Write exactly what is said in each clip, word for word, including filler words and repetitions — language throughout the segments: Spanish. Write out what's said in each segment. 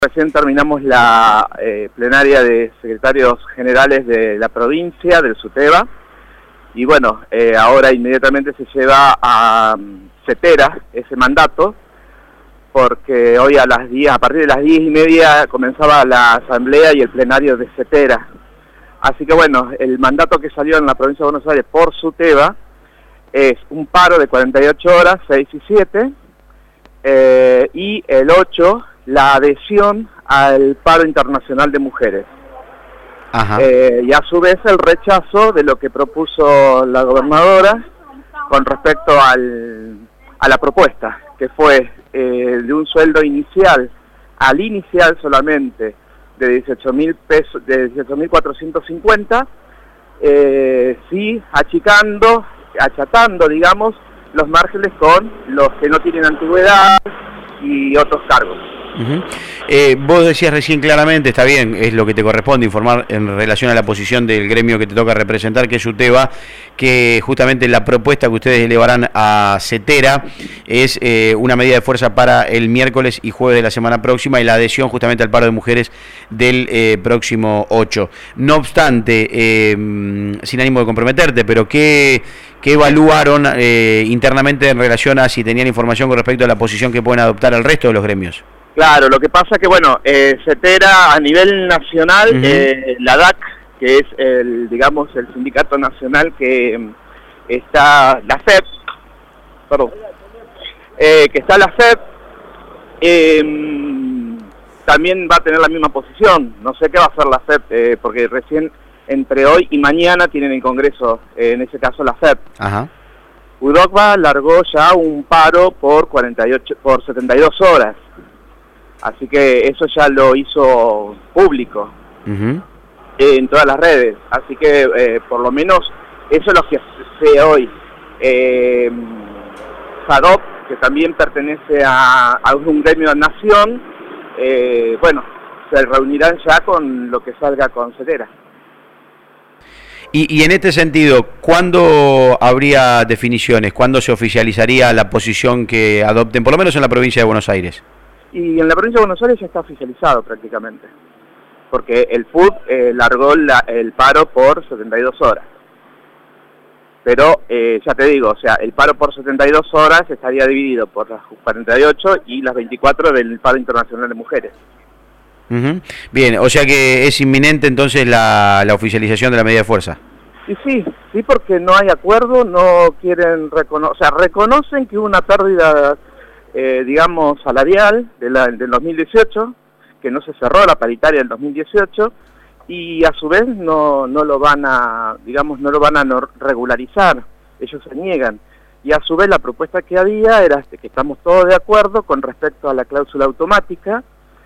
Recién terminamos la eh, plenaria de secretarios generales de la provincia, del SUTEBA, y bueno, eh, ahora inmediatamente se lleva a um, CETERA ese mandato, porque hoy a las diez, a partir de las diez y media comenzaba la asamblea y el plenario de CETERA. Así que bueno, el mandato que salió en la provincia de Buenos Aires por SUTEBA es un paro de cuarenta y ocho horas, seis y siete, eh, y el ocho, la adhesión al paro internacional de mujeres. Ajá. Eh, y a su vez el rechazo de lo que propuso la gobernadora con respecto al, a la propuesta, que fue eh, de un sueldo inicial, al inicial solamente, de dieciocho mil pesos, de dieciocho mil cuatrocientos cincuenta, eh, sí, achicando, achatando, digamos, los márgenes con los que no tienen antigüedad y otros cargos. Uh-huh. eh, vos decías recién claramente, está bien, es lo que te corresponde informar en relación a la posición del gremio que te toca representar, que es SUTEBA, que justamente la propuesta que ustedes elevarán a CETERA es eh, una medida de fuerza para el miércoles y jueves de la semana próxima y la adhesión justamente al paro de mujeres del eh, próximo ocho. No obstante, eh, sin ánimo de comprometerte, pero ¿qué, qué evaluaron eh, internamente en relación a si tenían información con respecto a la posición que pueden adoptar el resto de los gremios? Claro, lo que pasa que, bueno, eh, CETERA a nivel nacional, uh-huh. eh, la D A C, que es el, digamos, el sindicato nacional que eh, está, la C E P, perdón, eh, que está la C E P, eh, también va a tener la misma posición. No sé qué va a hacer la C E P, eh, porque recién entre hoy y mañana tienen el Congreso, eh, en ese caso la C E P. Ajá. UDOCVA largó ya un paro por cuarenta y ocho, por setenta y dos horas. Así que eso ya lo hizo público uh-huh. eh, en todas las redes. Así que eh, por lo menos eso es lo que sé hoy. Eh, FADOP, que también pertenece a, a un gremio de nación, eh, bueno, se reunirán ya con lo que salga con CETERA. Y, y en este sentido, ¿cuándo habría definiciones? ¿Cuándo se oficializaría la posición que adopten, por lo menos en la provincia de Buenos Aires? Y en la provincia de Buenos Aires ya está oficializado prácticamente, porque el F U D eh, largó la, el paro por setenta y dos horas. Pero, eh, ya te digo, o sea, el paro por setenta y dos horas estaría dividido por las cuarenta y ocho y las veinticuatro del paro internacional de mujeres. Uh-huh. Bien, o sea que es inminente entonces la, la oficialización de la medida de fuerza. Y sí, sí, porque no hay acuerdo, no quieren reconocer, o sea, reconocen que hubo una pérdida, eh, digamos, salarial de la, del dos mil dieciocho, que no se cerró la paritaria del dos mil dieciocho, y a su vez no, no lo van a, digamos, no lo van a no regularizar, ellos se niegan. Y a su vez la propuesta que había era que estamos todos de acuerdo con respecto a la cláusula automática,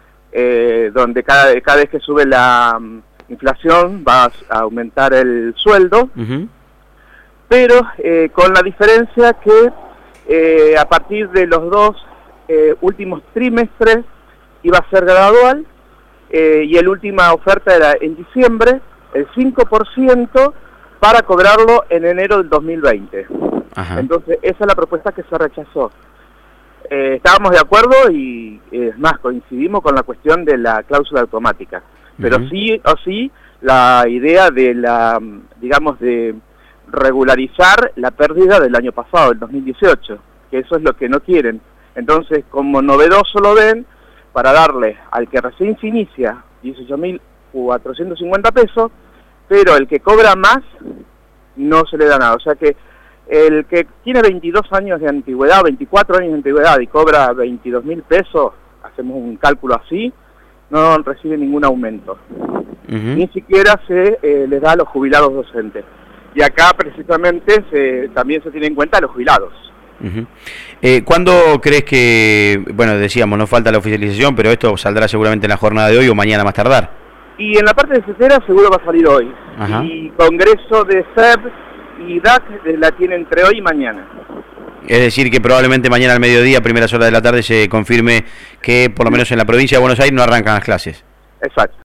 eh, donde cada, cada vez que sube la um, inflación va a aumentar el sueldo, uh-huh. pero eh, con la diferencia que eh, a partir de los dos eh, últimos trimestres iba a ser gradual, eh, y la última oferta era en diciembre, el cinco por ciento para cobrarlo en enero del dos mil veinte. Ajá. Entonces esa es la propuesta que se rechazó. Eh, estábamos de acuerdo y es más, coincidimos con la cuestión de la cláusula automática, pero uh-huh. sí o sí la idea de la, digamos, de regularizar la pérdida del año pasado, el dos mil dieciocho, que eso es lo que no quieren. Entonces, como novedoso lo ven, para darle al que recién se inicia dieciocho mil cuatrocientos cincuenta pesos, pero el que cobra más no se le da nada. O sea que el que tiene veintidós años de antigüedad, veinticuatro años de antigüedad y cobra veintidós mil pesos, hacemos un cálculo así, no recibe ningún aumento. Uh-huh. Ni siquiera se eh, les da a los jubilados docentes. Y acá precisamente se, también se tiene en cuenta a los jubilados. Uh-huh. Eh, ¿Cuándo crees que, bueno, decíamos, no falta la oficialización, pero esto saldrá seguramente en la jornada de hoy o mañana más tardar? Y en la parte de CETERA seguro va a salir hoy. Ajá. Y Congreso de C E P y D A C la tiene entre hoy y mañana. Es decir, que probablemente mañana al mediodía, primeras horas de la tarde, se confirme que por lo menos en la provincia de Buenos Aires no arrancan las clases. Exacto.